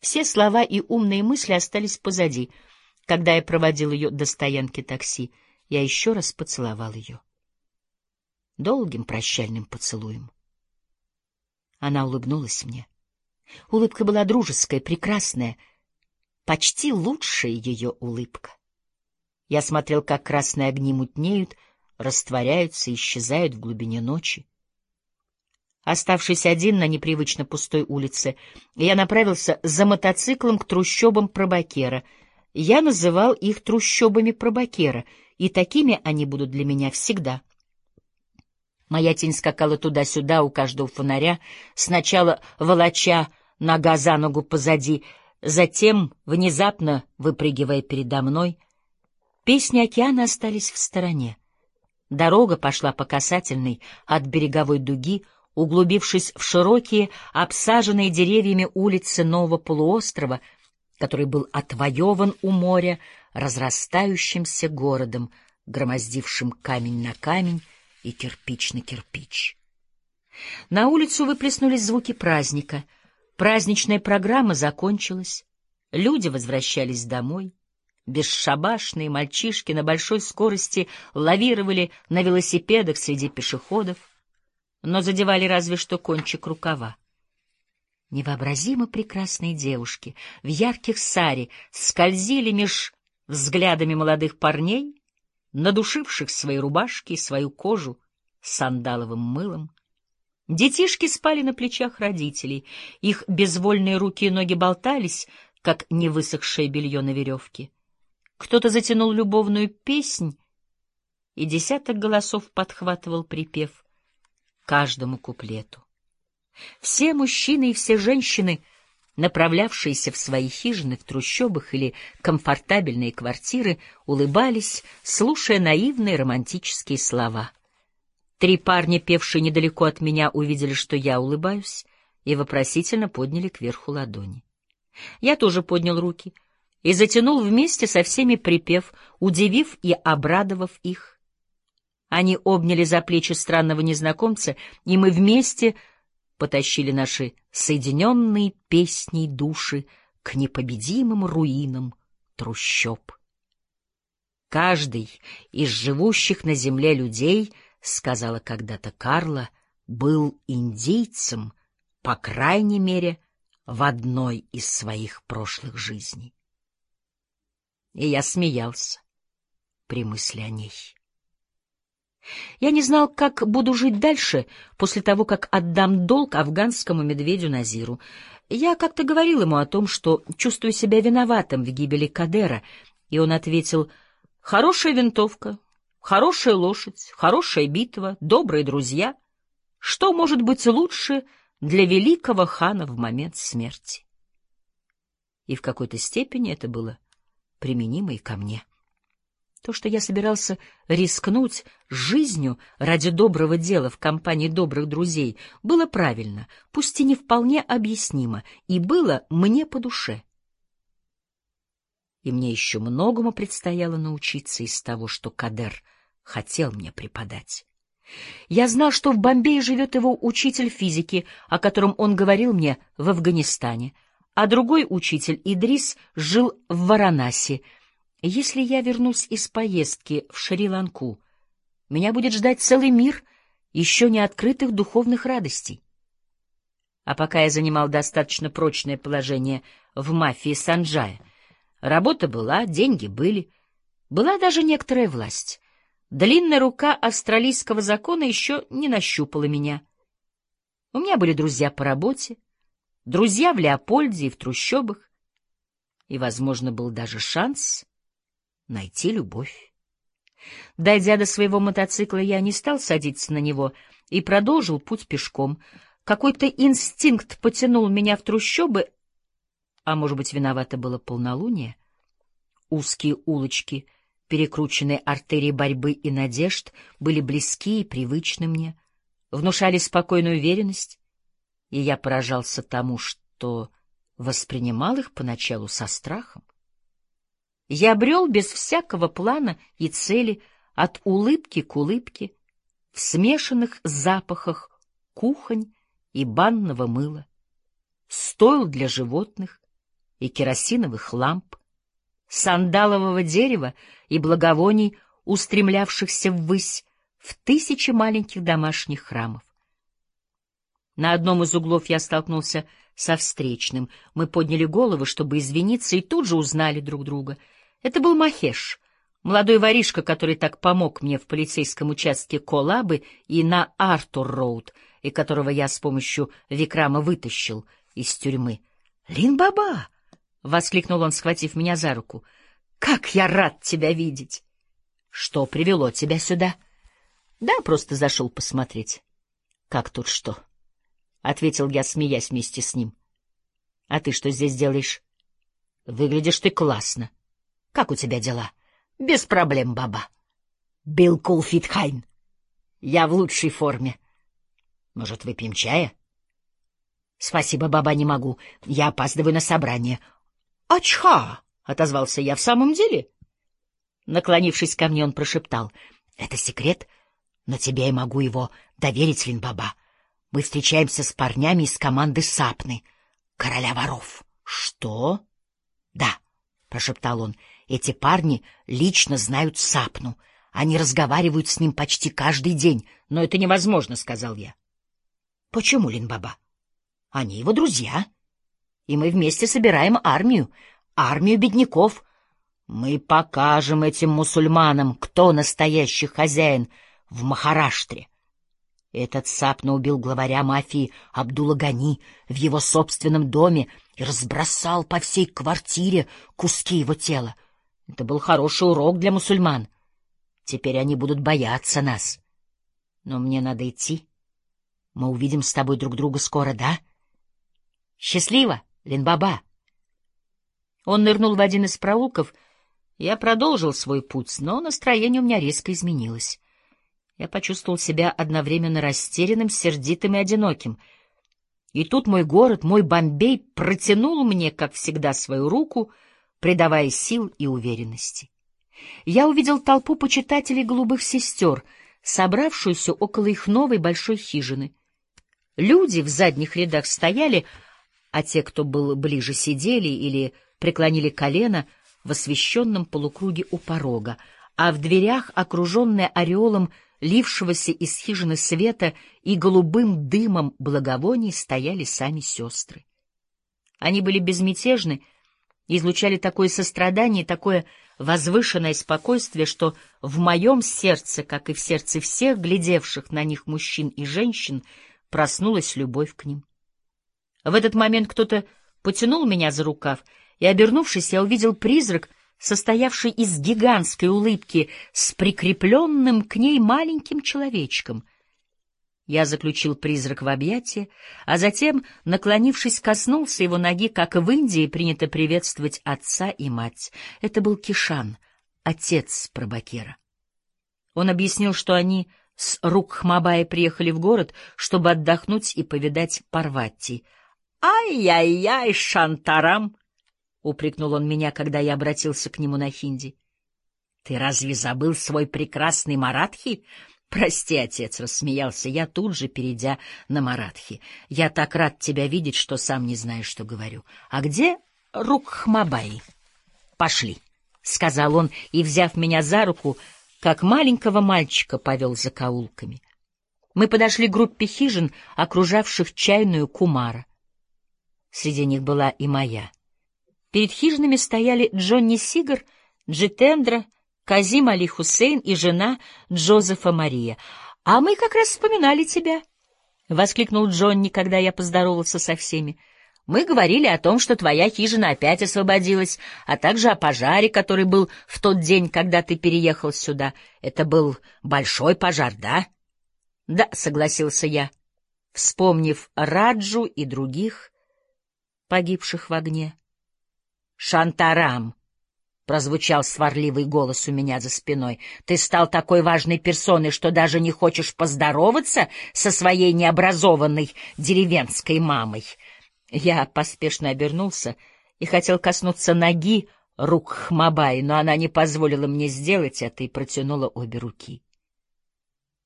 Все слова и умные мысли остались позади. Когда я проводил ее до стоянки такси, я еще раз поцеловал ее. Долгим прощальным поцелуем. Она улыбнулась мне. Улыбка была дружеская, прекрасная, почти лучшая ее улыбка. Я смотрел, как красные огни мутнеют, растворяются, исчезают в глубине ночи. Оставшись один на непривычно пустой улице, я направился за мотоциклом к трущобам Пробакера. Я называл их трущобами Пробакера, и такими они будут для меня всегда. Моя тень скакала туда-сюда у каждого фонаря, сначала волоча нога за ногу позади, затем внезапно выпрыгивая передо мной. Песни океана остались в стороне. Дорога пошла по касательной от береговой дуги, углубившись в широкие, обсаженные деревьями улицы нового полуострова, который был отвоеван у моря разрастающимся городом, громоздившим камень на камень и кирпич на кирпич. На улицу выплеснулись звуки праздника. Праздничная программа закончилась. Люди возвращались домой. Бесшабашные мальчишки на большой скорости лавировали на велосипедах среди пешеходов, но задевали разве что кончик рукава. Невообразимо прекрасные девушки в ярких сари скользили меж взглядами молодых парней, надушивших свои рубашки и свою кожу сандаловым мылом. Детишки спали на плечах родителей, их безвольные руки и ноги болтались, как невысохшее белье на веревке. Кто-то затянул любовную песнь, и десяток голосов подхватывал припев каждому куплету. Все мужчины и все женщины, направлявшиеся в свои хижины в трущобах или комфортабельные квартиры, улыбались, слушая наивные романтические слова. 3 парня, певшие недалеко от меня, увидели, что я улыбаюсь, и вопросительно подняли кверху ладони. Я тоже поднял руки и затянул вместе со всеми припев, удивив и обрадовав их. Они обняли за плечи странного незнакомца, и мы вместе потащили наши соединенные песней души к непобедимым руинам трущоб. Каждый из живущих на земле людей, сказала когда-то Карла, был индейцем, по крайней мере, в одной из своих прошлых жизней. И я смеялся при мысли о ней. Я не знал, как буду жить дальше, после того, как отдам долг афганскому медведю Назиру. Я как-то говорил ему о том, что чувствую себя виноватым в гибели Кадера, и он ответил: «Хорошая винтовка, хорошая лошадь, хорошая битва, добрые друзья. Что может быть лучше для великого хана в момент смерти?» И в какой-то степени это было применимо и ко мне. То, что я собирался рискнуть жизнью ради доброго дела в компании добрых друзей, было правильно, пусть и не вполне объяснимо, и было мне по душе. И мне еще многому предстояло научиться из того, что Кадер хотел мне преподать. Я знал, что в Бомбее живет его учитель физики, о котором он говорил мне в Афганистане, а другой учитель, Идрис, жил в Варанаси. Если я вернусь из поездки в Шри-Ланку, меня будет ждать целый мир еще не открытых духовных радостей. А пока я занимал достаточно прочное положение в мафии Санджая, работа была, деньги были, была даже некоторая власть. Длинная рука австралийского закона еще не нащупала меня. У меня были друзья по работе, друзья в Леопольде и в трущобах, и, возможно, был даже шанс найти любовь. Дойдя до своего мотоцикла, я не стал садиться на него и продолжил путь пешком. Какой-то инстинкт потянул меня в трущобы, а, может быть, виновато было полнолуние. Узкие улочки, перекрученные артерии борьбы и надежд, были близки и привычны мне, внушали спокойную уверенность, и я поражался тому, что воспринимал их поначалу со страхом. Я брел без всякого плана и цели, от улыбки к улыбке, в смешанных запахах кухонь и банного мыла, стойл для животных и керосиновых ламп, сандалового дерева и благовоний, устремлявшихся ввысь в тысячи маленьких домашних храмов. На одном из углов я столкнулся со встречным. Мы подняли головы, чтобы извиниться, и тут же узнали друг друга. Это был Махеш, молодой воришка, который так помог мне в полицейском участке Колабы и на Артур-роуд, и которого я с помощью Викрама вытащил из тюрьмы. «Лин-баба!» — воскликнул он, схватив меня за руку. «Как я рад тебя видеть!» «Что привело тебя сюда?» «Да, просто зашел посмотреть». «Как тут что?» — ответил я, смеясь вместе с ним. «А ты что здесь делаешь?» «Выглядишь ты классно. Как у тебя дела?» «Без проблем, баба». «Билл Кулфитхайн. Я в лучшей форме. Может, выпьем чая?» «Спасибо, баба, не могу. Я опаздываю на собрание». «Ачха!» — отозвался я. «В самом деле?» Наклонившись ко мне, он прошептал. «Это секрет, но тебе я могу его доверить, Лин-баба. Мы встречаемся с парнями из команды Сапны, короля воров». «Что?» «Да», — прошептал он, — «эти парни лично знают Сапну. Они разговаривают с ним почти каждый день». «Но это невозможно», — сказал я. «Почему, Лин-баба?» «Они его друзья, и мы вместе собираем армию бедняков. Мы покажем этим мусульманам, кто настоящий хозяин в Махараштре. Этот Сапна убил главаря мафии Абдулла Гани в его собственном доме и разбросал по всей квартире куски его тела. Это был хороший урок для мусульман. Теперь они будут бояться нас. Но мне надо идти. Мы увидим с тобой друг друга скоро, да? Счастливо, Лин-баба!» Он нырнул в один из проулков. Я продолжил свой путь, но настроение у меня резко изменилось. Я почувствовал себя одновременно растерянным, сердитым и одиноким. И тут мой город, мой Бомбей, протянул мне, как всегда, свою руку, придавая сил и уверенности. Я увидел толпу почитателей голубых сестер, собравшуюся около их новой большой хижины. Люди в задних рядах стояли, а те, кто был ближе, сидели или преклонили колено в освещенном полукруге у порога, а в дверях, окруженная ореолом лившегося из хижины света и голубым дымом благовоний, стояли сами сестры. Они были безмятежны, излучали такое сострадание, такое возвышенное спокойствие, что в моем сердце, как и в сердце всех глядевших на них мужчин и женщин, проснулась любовь к ним. В этот момент кто-то потянул меня за рукав, и, обернувшись, я увидел призрак, состоявший из гигантской улыбки с прикрепленным к ней маленьким человечком. Я заключил призрак в объятия, а затем, наклонившись, коснулся его ноги, как в Индии принято приветствовать отца и мать. Это был Кишан, отец Прабхакера. Он объяснил, что они с Рукхмабаи приехали в город, чтобы отдохнуть и повидать Парвати. «Ай-яй-яй, Шантарам!» — упрекнул он меня, когда я обратился к нему на хинди. «Ты разве забыл свой прекрасный маратхи?» «Прости, отец», — рассмеялся я, тут же перейдя на маратхи. «Я так рад тебя видеть, что сам не знаю, что говорю. А где Рукхмабаи?» «Пошли», — сказал он, и, взяв меня за руку, как маленького мальчика, повел закоулками. Мы подошли к группе хижин, окружавших чайную Кумара. Среди них была и моя. Перед хижинами стояли Джонни Сигар, Джитендра, Казим Али Хусейн и жена Джозефа Мария. «А мы как раз вспоминали тебя», — воскликнул Джонни, когда я поздоровался со всеми. «Мы говорили о том, что твоя хижина опять освободилась, а также о пожаре, который был в тот день, когда ты переехал сюда. Это был большой пожар, да?» «Да», — согласился я, вспомнив Раджу и других, погибших в огне. «Шантарам!» — прозвучал сварливый голос у меня за спиной. «Ты стал такой важной персоной, что даже не хочешь поздороваться со своей необразованной деревенской мамой». Я поспешно обернулся и хотел коснуться ноги Рукхмабаи, но она не позволила мне сделать это и протянула обе руки.